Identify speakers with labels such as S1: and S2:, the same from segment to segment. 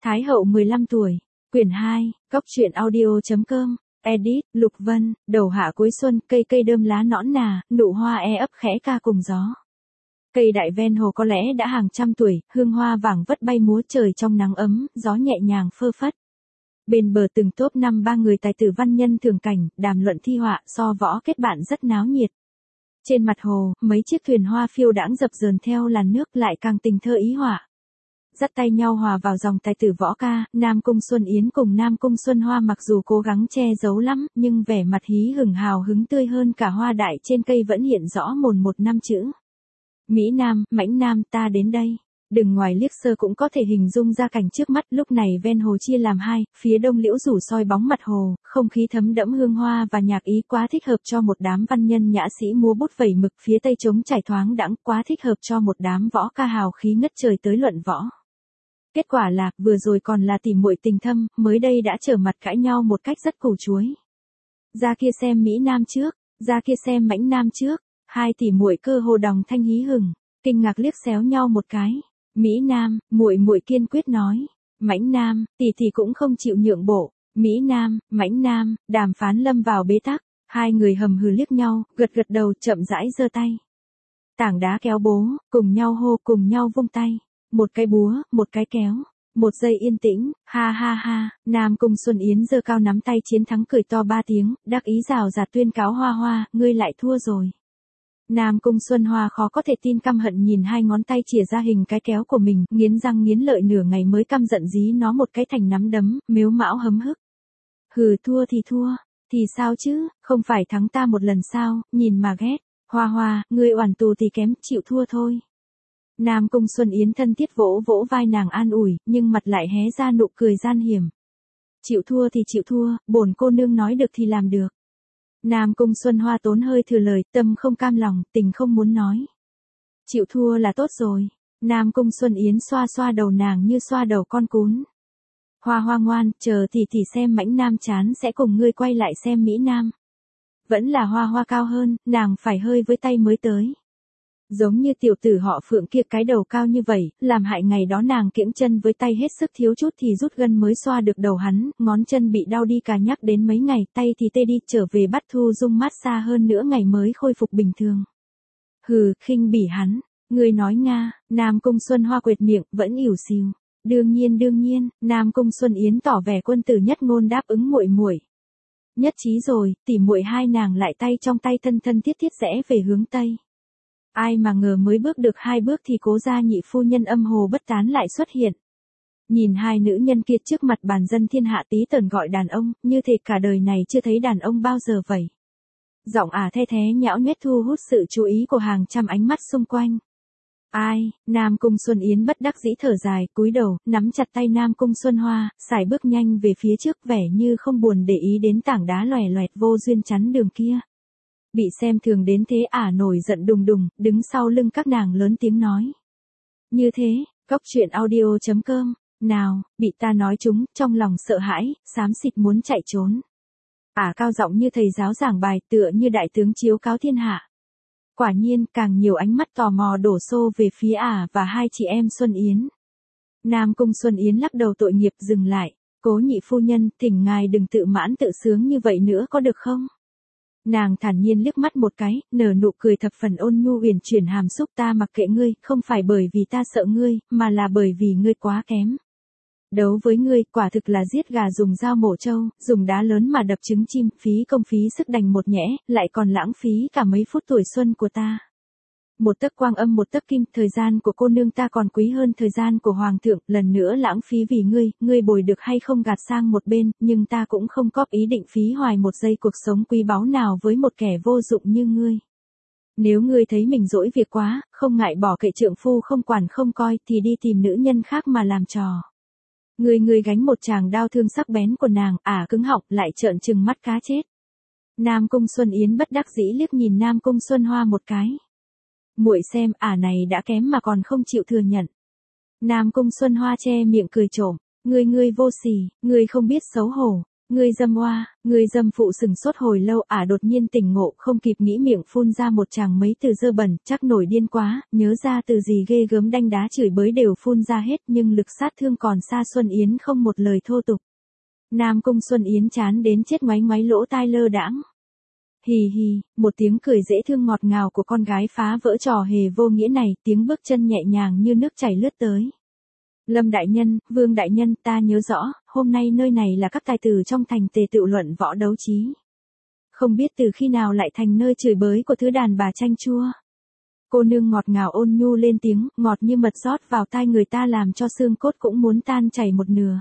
S1: Thái hậu 15 tuổi, quyển 2, Cóc truyện audio.com, edit, Lục Vân, đầu hạ cuối xuân, cây cây đơm lá nõn nà, nụ hoa ấp khẽ ca cùng gió. Cây đại ven hồ có lẽ đã hàng trăm tuổi, hương hoa vàng vất bay múa trời trong nắng ấm, gió nhẹ nhàng phơ phất. Bên bờ từng tốp 5-3 người tài tử văn nhân thường cảnh, đàm luận thi họa, so võ kết bạn rất náo nhiệt. Trên mặt hồ, mấy chiếc thuyền hoa phiêu đãng dập dờn theo làn nước lại càng tình thơ ý họa. Dắt tay nhau hòa vào dòng tài tử võ ca, Nam Cung Xuân Yến cùng Nam Cung Xuân Hoa mặc dù cố gắng che giấu lắm, nhưng vẻ mặt hí hửng hào hứng tươi hơn cả hoa đại trên cây vẫn hiện rõ mồn một năm chữ. Mỹ Nam, Mãnh Nam ta đến đây. Đừng ngoài liếc sơ cũng có thể hình dung ra cảnh trước mắt, lúc này ven hồ chia làm hai, phía đông liễu rủ soi bóng mặt hồ, không khí thấm đẫm hương hoa và nhạc ý quá thích hợp cho một đám văn nhân nhã sĩ múa bút vẩy mực, phía tây trống trải thoáng đãng quá thích hợp cho một đám võ ca hào khí ngất trời tới luận võ. Kết quả là, vừa rồi còn là tỉ muội tình thâm, mới đây đã trở mặt cãi nhau một cách rất củ chuối. Ra kia xem Mỹ Nam trước, ra kia xem Mãnh Nam trước, hai tỉ muội cơ hồ đồng thanh hí hửng, kinh ngạc liếc xéo nhau một cái. Mỹ Nam, muội muội kiên quyết nói. Mãnh Nam, tỷ tỷ cũng không chịu nhượng bộ. Mỹ Nam, Mãnh Nam, đàm phán lâm vào bế tắc. Hai người hầm hừ liếc nhau, gật gật đầu, chậm rãi giơ tay. Tảng đá kéo bố, cùng nhau hô, cùng nhau vung tay. Một cái búa, một cái kéo. Một giây yên tĩnh, ha ha ha, Nam Cung Xuân Yến giơ cao nắm tay chiến thắng cười to 3 tiếng, đắc ý rào rạt tuyên cáo Hoa Hoa, ngươi lại thua rồi. Nam Cung Xuân Hoa khó có thể tin, căm hận nhìn hai ngón tay chìa ra hình cái kéo của mình, nghiến răng nghiến lợi nửa ngày mới căm giận dí nó một cái thành nắm đấm, mếu mão hấm hức. Hừ, thua thì sao chứ, không phải thắng ta một lần sao, nhìn mà ghét. Hoa Hoa, ngươi oản tù thì kém, chịu thua thôi. Nam Cung Xuân Yến thân thiết vỗ vỗ vai nàng an ủi, nhưng mặt lại hé ra nụ cười gian hiểm. Chịu thua thì chịu thua, bổn cô nương nói được thì làm được. Nam Cung Xuân Hoa tốn hơi thừa lời, tâm không cam lòng, tình không muốn nói. Chịu thua là tốt rồi. Nam Cung Xuân Yến xoa xoa đầu nàng như xoa đầu con cún. Hoa Hoa ngoan, chờ tỷ xem Mãnh Nam chán sẽ cùng ngươi quay lại xem Mỹ Nam. Vẫn là Hoa Hoa cao hơn, nàng phải hơi với tay mới tới. Giống như tiểu tử họ Phượng kia, cái đầu cao như vậy, làm hại ngày đó nàng kiễng chân với tay hết sức, thiếu chút thì rút gân mới xoa được đầu hắn, ngón chân bị đau đi cả nhắc đến mấy ngày, tay thì tê đi, trở về bắt Thu Dung mát xa hơn nữa ngày mới khôi phục bình thường. Hừ, khinh bỉ hắn, người nói Nga. Nam Cung Xuân Hoa quệt miệng, vẫn ỉu xìu. Đương nhiên, Nam Cung Xuân Yến tỏ vẻ quân tử nhất ngôn đáp ứng muội muội. Nhất trí rồi, tỉ muội hai nàng lại tay trong tay thân thân thiết thiết rẽ về hướng tây. Ai mà ngờ mới bước được 2 bước thì cố gia nhị phu nhân âm hồ bất tán lại xuất hiện. Nhìn hai nữ nhân kia trước mặt bàn dân thiên hạ tí tởn gọi đàn ông, như thể cả đời này chưa thấy đàn ông bao giờ vậy. Giọng the thé nhão nhoét thu hút sự chú ý của hàng trăm ánh mắt xung quanh. Ai? Nam Cung Xuân Yến bất đắc dĩ thở dài, cúi đầu, nắm chặt tay Nam Cung Xuân Hoa, sải bước nhanh về phía trước, vẻ như không buồn để ý đến tảng đá lòe loẹt vô duyên chắn đường kia. Bị xem thường đến thế nổi giận đùng đùng, đứng sau lưng các nàng lớn tiếng nói. Như thế, Cóc truyện audio.com, nào, bị ta nói chúng, trong lòng sợ hãi, xám xịt muốn chạy trốn. Cao giọng như thầy giáo giảng bài, tựa như đại tướng chiếu cáo thiên hạ. Quả nhiên, càng nhiều ánh mắt tò mò đổ xô về phía và hai chị em Xuân Yến. Nam Cung Xuân Yến lắc đầu tội nghiệp, dừng lại. Cố nhị phu nhân, thỉnh ngài đừng tự mãn tự sướng như vậy nữa có được không? Nàng thản nhiên liếc mắt một cái, nở nụ cười thập phần ôn nhu uyển chuyển hàm xúc, ta mặc kệ ngươi, không phải bởi vì ta sợ ngươi, mà là bởi vì ngươi quá kém. Đấu với ngươi, quả thực là giết gà dùng dao mổ trâu, dùng đá lớn mà đập trứng chim, phí công phí sức đành một nhẽ, lại còn lãng phí cả mấy phút tuổi xuân của ta. Một tấc quang âm một tấc kim, thời gian của cô nương ta còn quý hơn thời gian của hoàng thượng, lần nữa lãng phí vì ngươi bồi được hay không gạt sang một bên, nhưng ta cũng không có ý định phí hoài một giây cuộc sống quý báu nào với một kẻ vô dụng như ngươi. Nếu ngươi thấy mình dỗi việc quá, không ngại bỏ kệ trượng phu không quản không coi, thì đi tìm nữ nhân khác mà làm trò. Ngươi gánh một tràng đao thương sắc bén của nàng, cứng họng, lại trợn trừng mắt cá chết. Nam Cung Xuân Yến bất đắc dĩ liếc nhìn Nam Cung Xuân Hoa một cái. Muội xem, này đã kém mà còn không chịu thừa nhận. Nam Cung Xuân Hoa che miệng cười trộm, ngươi vô sỉ, ngươi không biết xấu hổ, Ngươi dâm oa, ngươi dâm phụ sừng sốt hồi lâu đột nhiên tỉnh ngộ không kịp nghĩ miệng phun ra một tràng mấy từ dơ bẩn, chắc nổi điên quá, nhớ ra từ gì ghê gớm đanh đá chửi bới đều phun ra hết nhưng lực sát thương còn xa Xuân Yến không một lời thô tục. Nam Cung Xuân Yến chán đến chết ngoáy ngoáy lỗ tai lơ đãng. Hì hì, một tiếng cười dễ thương ngọt ngào của con gái phá vỡ trò hề vô nghĩa này, tiếng bước chân nhẹ nhàng như nước chảy lướt tới. Lâm đại nhân, Vương đại nhân, ta nhớ rõ, hôm nay nơi này là các tài tử trong thành tề tựu luận võ đấu trí. Không biết từ khi nào lại thành nơi chửi bới của thứ đàn bà chanh chua. Cô nương ngọt ngào ôn nhu lên tiếng, ngọt như mật rót vào tai người ta làm cho xương cốt cũng muốn tan chảy một nửa.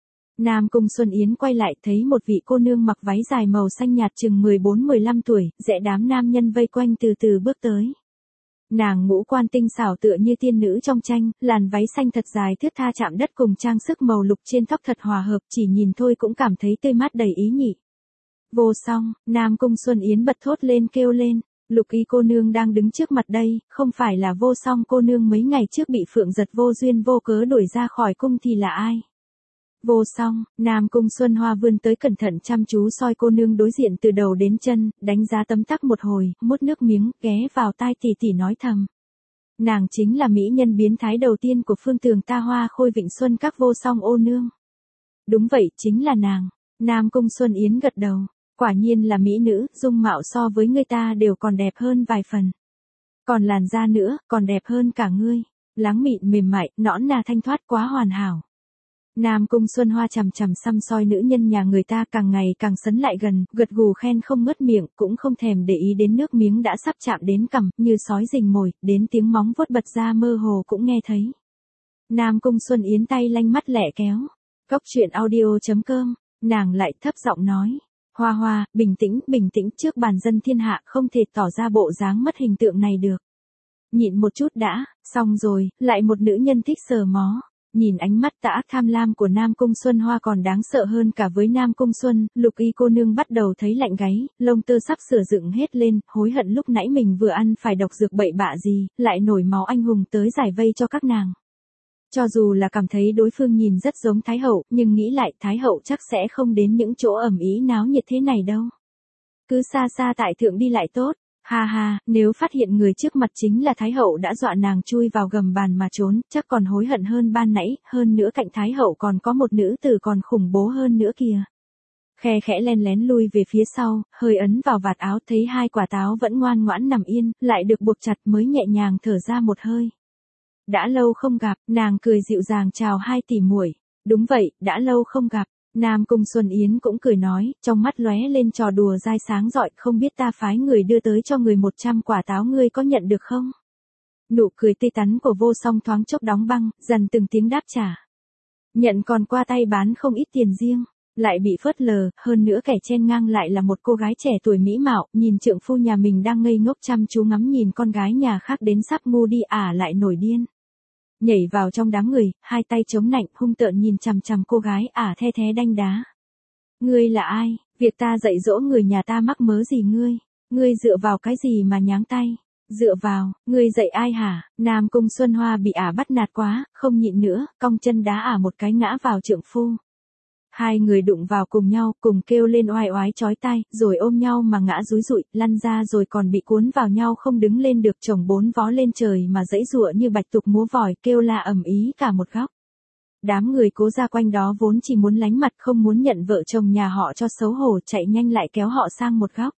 S1: Nam Cung Xuân Yến quay lại thấy một vị cô nương mặc váy dài màu xanh nhạt chừng 14-15 tuổi, dễ đám nam nhân vây quanh từ từ bước tới. Nàng ngũ quan tinh xảo tựa như tiên nữ trong tranh, làn váy xanh thật dài thướt tha chạm đất cùng trang sức màu lục trên tóc thật hòa hợp, chỉ nhìn thôi cũng cảm thấy tươi mát đầy ý nhị. Vô song, Nam Cung Xuân Yến bật thốt lên kêu lên, Lục Y cô nương đang đứng trước mặt đây, không phải là Vô Song cô nương mấy ngày trước bị Phượng Giật vô duyên vô cớ đuổi ra khỏi cung thì là ai? Vô Song, Nam Cung Xuân Hoa vươn tới cẩn thận chăm chú soi cô nương đối diện từ đầu đến chân, đánh giá tấm tắc một hồi, mút nước miếng, ghé vào tai tỉ tỉ nói thầm. Nàng chính là mỹ nhân biến thái đầu tiên của phương tường ta Hoa Khôi Vịnh Xuân các Vô Song ô nương. Đúng vậy, chính là nàng. Nam Cung Xuân Yến gật đầu, quả nhiên là mỹ nữ, dung mạo so với người ta đều còn đẹp hơn vài phần. Còn làn da nữa, còn đẹp hơn cả ngươi. Láng mịn mềm mại, nõn nà thanh thoát quá hoàn hảo. Nam Cung Xuân Hoa chằm chằm xăm soi nữ nhân nhà người ta càng ngày càng sấn lại gần, gật gù khen không ngớt miệng, cũng không thèm để ý đến nước miếng đã sắp chạm đến cằm, như sói rình mồi, đến tiếng móng vuốt bật ra mơ hồ cũng nghe thấy. Nam Cung Xuân Yến tay lanh mắt lẹ kéo. Cốc truyện audio.com, nàng lại thấp giọng nói. Hoa Hoa, bình tĩnh trước bàn dân thiên hạ không thể tỏ ra bộ dáng mất hình tượng này được. Nhịn một chút đã, xong rồi, lại một nữ nhân thích sờ mó. Nhìn ánh mắt tả tham lam của Nam Cung Xuân Hoa còn đáng sợ hơn cả với Nam Cung Xuân, Lục Y cô nương bắt đầu thấy lạnh gáy, lông tơ sắp sửa dựng hết lên, hối hận lúc nãy mình vừa ăn phải độc dược bậy bạ gì, lại nổi máu anh hùng tới giải vây cho các nàng. Cho dù là cảm thấy đối phương nhìn rất giống Thái Hậu, nhưng nghĩ lại Thái Hậu chắc sẽ không đến những chỗ ẩm ý náo nhiệt thế này đâu. Cứ xa xa tại thượng đi lại tốt. Ha ha, nếu phát hiện người trước mặt chính là Thái Hậu đã dọa nàng chui vào gầm bàn mà trốn, chắc còn hối hận hơn ban nãy, hơn nữa cạnh Thái Hậu còn có một nữ tử còn khủng bố hơn nữa kìa. Khe khẽ len lén lui về phía sau, hơi ấn vào vạt áo thấy hai quả táo vẫn ngoan ngoãn nằm yên, lại được buộc chặt mới nhẹ nhàng thở ra một hơi. Đã lâu không gặp, nàng cười dịu dàng chào hai tỷ muội. Đúng vậy, đã lâu không gặp. Nam Cung Xuân Yến cũng cười nói, trong mắt lóe lên trò đùa dai sáng rọi, không biết ta phái người đưa tới cho người 100 quả táo ngươi có nhận được không? Nụ cười tươi tắn của Vô Song thoáng chốc đóng băng, dần từng tiếng đáp trả. Nhận còn qua tay bán không ít tiền riêng, lại bị phớt lờ, hơn nữa kẻ chen ngang lại là một cô gái trẻ tuổi mỹ mạo, nhìn trượng phu nhà mình đang ngây ngốc chăm chú ngắm nhìn con gái nhà khác đến sắp ngu đi lại nổi điên. Nhảy vào trong đám người, hai tay chống nạnh hung tợn nhìn chằm chằm cô gái the thé đanh đá. Ngươi là ai? Việc ta dạy dỗ người nhà ta mắc mớ gì ngươi? Ngươi dựa vào cái gì mà nháng tay? Dựa vào, ngươi dạy ai hả? Nam Cung Xuân Hoa bị bắt nạt quá, không nhịn nữa, cong chân đá một cái ngã vào trượng phu. Hai người đụng vào cùng nhau, cùng kêu lên oai oái chói tai, rồi ôm nhau mà ngã dúi dụi, lăn ra rồi còn bị cuốn vào nhau không đứng lên được, chồng bốn vó lên trời mà giãy giụa như bạch tuộc múa vòi, kêu la ầm ĩ cả một góc. Đám người Cố gia quanh đó vốn chỉ muốn lánh mặt không muốn nhận vợ chồng nhà họ cho xấu hổ, chạy nhanh lại kéo họ sang một góc.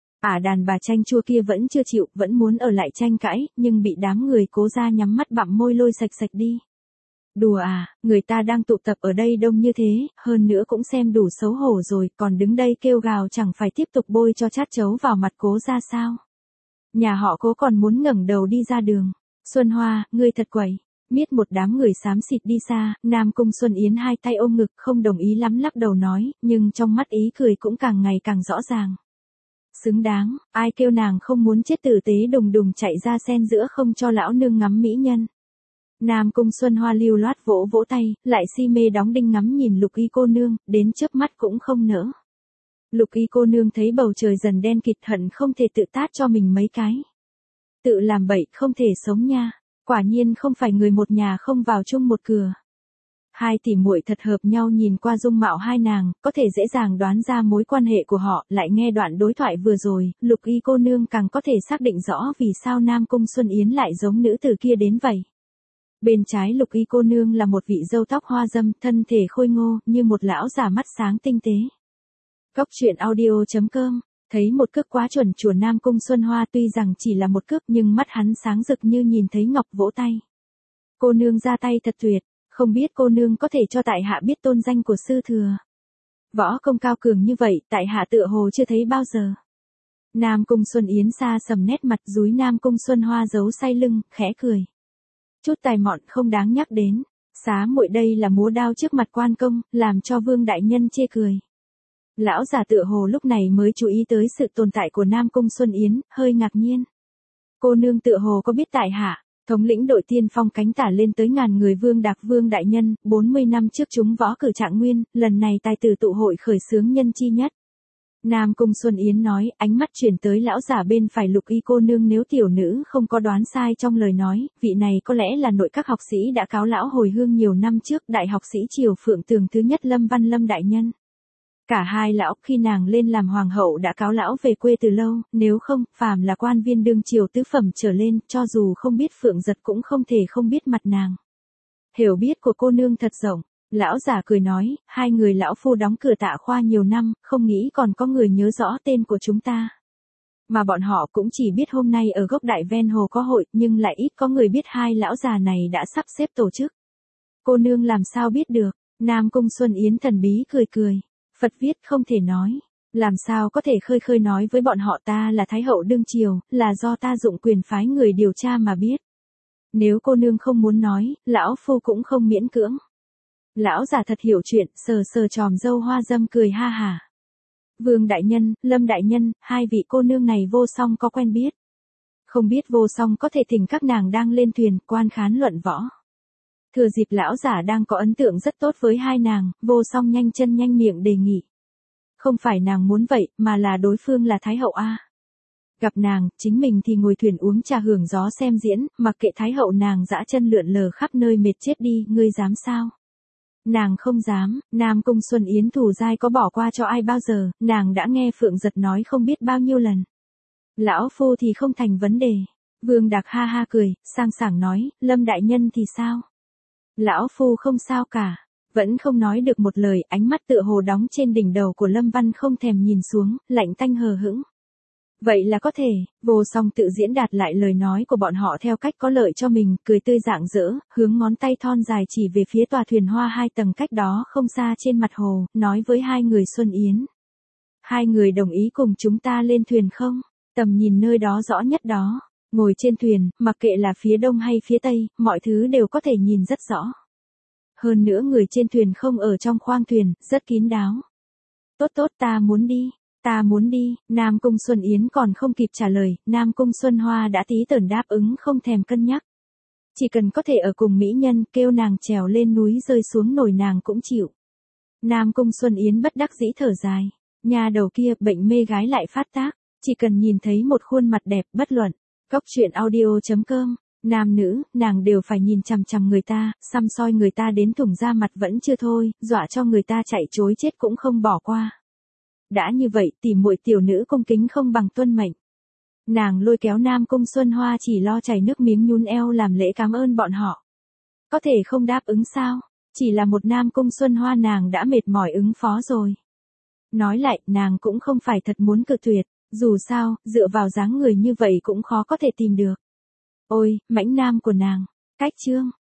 S1: Đàn bà chanh chua kia vẫn chưa chịu, vẫn muốn ở lại tranh cãi, nhưng bị đám người Cố gia nhắm mắt bặm môi lôi sạch sạch đi. Đùa người ta đang tụ tập ở đây đông như thế, hơn nữa cũng xem đủ xấu hổ rồi, còn đứng đây kêu gào chẳng phải tiếp tục bôi cho chát chấu vào mặt Cố ra sao? Nhà họ Cố còn muốn ngẩng đầu đi ra đường. Xuân Hoa, ngươi thật quẩy. Miết một đám người xám xịt đi xa, Nam Cung Xuân Yến hai tay ôm ngực không đồng ý lắm lắc đầu nói, nhưng trong mắt ý cười cũng càng ngày càng rõ ràng. Xứng đáng, ai kêu nàng không muốn chết tử tế đùng đùng chạy ra xen giữa không cho lão nương ngắm mỹ nhân. Nam Cung Xuân Hoa lưu loát vỗ vỗ tay, lại si mê đóng đinh ngắm nhìn Lục Y cô nương, đến chớp mắt cũng không nỡ. Lục Y cô nương thấy bầu trời dần đen kịt hận không thể tự tát cho mình mấy cái. Tự làm bậy không thể sống nha, quả nhiên không phải người một nhà không vào chung một cửa. Hai tỷ muội thật hợp nhau, nhìn qua dung mạo hai nàng, có thể dễ dàng đoán ra mối quan hệ của họ, lại nghe đoạn đối thoại vừa rồi, Lục Y cô nương càng có thể xác định rõ vì sao Nam Cung Xuân Yến lại giống nữ tử kia đến vậy. Bên trái Lục Y cô nương là một vị râu tóc hoa dâm, thân thể khôi ngô, như một lão già mắt sáng tinh tế. Cốc truyện audio.com. Thấy một cước quá chuẩn chùa Nam Cung Xuân Hoa, tuy rằng chỉ là một cước nhưng mắt hắn sáng rực như nhìn thấy ngọc, vỗ tay. Cô nương ra tay thật tuyệt, không biết cô nương có thể cho tại hạ biết tôn danh của sư thừa. Võ công cao cường như vậy, tại hạ tựa hồ chưa thấy bao giờ. Nam Cung Xuân Yến xa sầm nét mặt, dúi Nam Cung Xuân Hoa giấu say lưng, khẽ cười. Chút tài mọn không đáng nhắc đến, xá muội đây là múa đao trước mặt quan công, làm cho Vương đại nhân chê cười. Lão già tựa hồ lúc này mới chú ý tới sự tồn tại của Nam Cung Xuân Yến, hơi ngạc nhiên. Cô nương tựa hồ có biết tại hạ, thống lĩnh đội tiên phong cánh tả lên tới ngàn người Vương đại nhân, 40 năm trước chúng võ cử trạng nguyên, lần này tài tử tụ hội khởi xướng nhân chi nhất. Nam Cung Xuân Yến nói, ánh mắt chuyển tới lão giả bên phải Lục Y cô nương, nếu tiểu nữ không có đoán sai trong lời nói, vị này có lẽ là nội các học sĩ đã cáo lão hồi hương nhiều năm trước, đại học sĩ Triều Phượng Tường thứ nhất Lâm Văn Lâm đại nhân. Cả hai lão khi nàng lên làm hoàng hậu đã cáo lão về quê từ lâu, nếu không, phàm là quan viên đương triều tứ phẩm trở lên, cho dù không biết Phượng Giật cũng không thể không biết mặt nàng. Hiểu biết của cô nương thật rộng, lão giả cười nói, hai người lão phu đóng cửa Tạ khoa nhiều năm, không nghĩ còn có người nhớ rõ tên của chúng ta. Mà bọn họ cũng chỉ biết hôm nay ở gốc đại ven hồ có hội, nhưng lại ít có người biết hai lão già này đã sắp xếp tổ chức. Cô nương làm sao biết được? Nam Cung Xuân Yến thần bí cười cười. Phật viết không thể nói, làm sao có thể khơi nói với bọn họ ta là Thái hậu đương triều, là do ta dụng quyền phái người điều tra mà biết. Nếu cô nương không muốn nói, lão phu cũng không miễn cưỡng. Lão già thật hiểu chuyện, sờ sờ tròm râu hoa dâm cười ha hả. Vương đại nhân, Lâm đại nhân, hai vị cô nương này vô song có quen biết. Không biết vô song có thể thỉnh các nàng đang lên thuyền, quan khán luận võ. Thừa dịp lão giả đang có ấn tượng rất tốt với hai nàng, vô song nhanh chân nhanh miệng đề nghị. Không phải nàng muốn vậy, mà là đối phương là Thái hậu a. Gặp nàng, chính mình thì ngồi thuyền uống trà hưởng gió xem diễn, mặc kệ Thái hậu nàng dã chân lượn lờ khắp nơi mệt chết đi, ngươi dám sao? Nàng không dám, Nam Cung Xuân Yến thủ giai có bỏ qua cho ai bao giờ, nàng đã nghe Phượng Giật nói không biết bao nhiêu lần. Lão phu thì không thành vấn đề. Vương Đạc ha ha cười, sang sảng nói, Lâm đại nhân thì sao? Lão phu không sao cả, vẫn không nói được một lời, ánh mắt tựa hồ đóng trên đỉnh đầu của Lâm Văn không thèm nhìn xuống, lạnh tanh hờ hững. Vậy là có thể, vô song tự diễn đạt lại lời nói của bọn họ theo cách có lợi cho mình, cười tươi rạng rỡ, hướng ngón tay thon dài chỉ về phía tòa thuyền hoa 2 tầng cách đó không xa trên mặt hồ, nói với hai người Xuân Yến. Hai người đồng ý cùng chúng ta lên thuyền không? Tầm nhìn nơi đó rõ nhất đó. Ngồi trên thuyền, mặc kệ là phía đông hay phía tây, mọi thứ đều có thể nhìn rất rõ. Hơn nữa người trên thuyền không ở trong khoang thuyền, rất kín đáo. Tốt ta muốn đi, Nam Cung Xuân Yến còn không kịp trả lời, Nam Cung Xuân Hoa đã tí tởn đáp ứng không thèm cân nhắc. Chỉ cần có thể ở cùng mỹ nhân, kêu nàng trèo lên núi rơi xuống nồi nàng cũng chịu. Nam Cung Xuân Yến bất đắc dĩ thở dài, nhà đầu kia bệnh mê gái lại phát tác, chỉ cần nhìn thấy một khuôn mặt đẹp bất luận. Cốc truyện audio.com, nam nữ, nàng đều phải nhìn chằm chằm người ta, xăm soi người ta đến thủng da mặt vẫn chưa thôi, dọa cho người ta chạy chối chết cũng không bỏ qua. Đã như vậy, tỉ muội tiểu nữ cung kính không bằng tuân mệnh. Nàng lôi kéo Nam Cung Xuân Hoa chỉ lo chảy nước miếng nhún eo làm lễ cảm ơn bọn họ. Có thể không đáp ứng sao? Chỉ là một Nam Cung Xuân Hoa nàng đã mệt mỏi ứng phó rồi. Nói lại, nàng cũng không phải thật muốn cự tuyệt. Dù sao, dựa vào dáng người như vậy cũng khó có thể tìm được. Ôi, mãnh nam của nàng. Cách chương.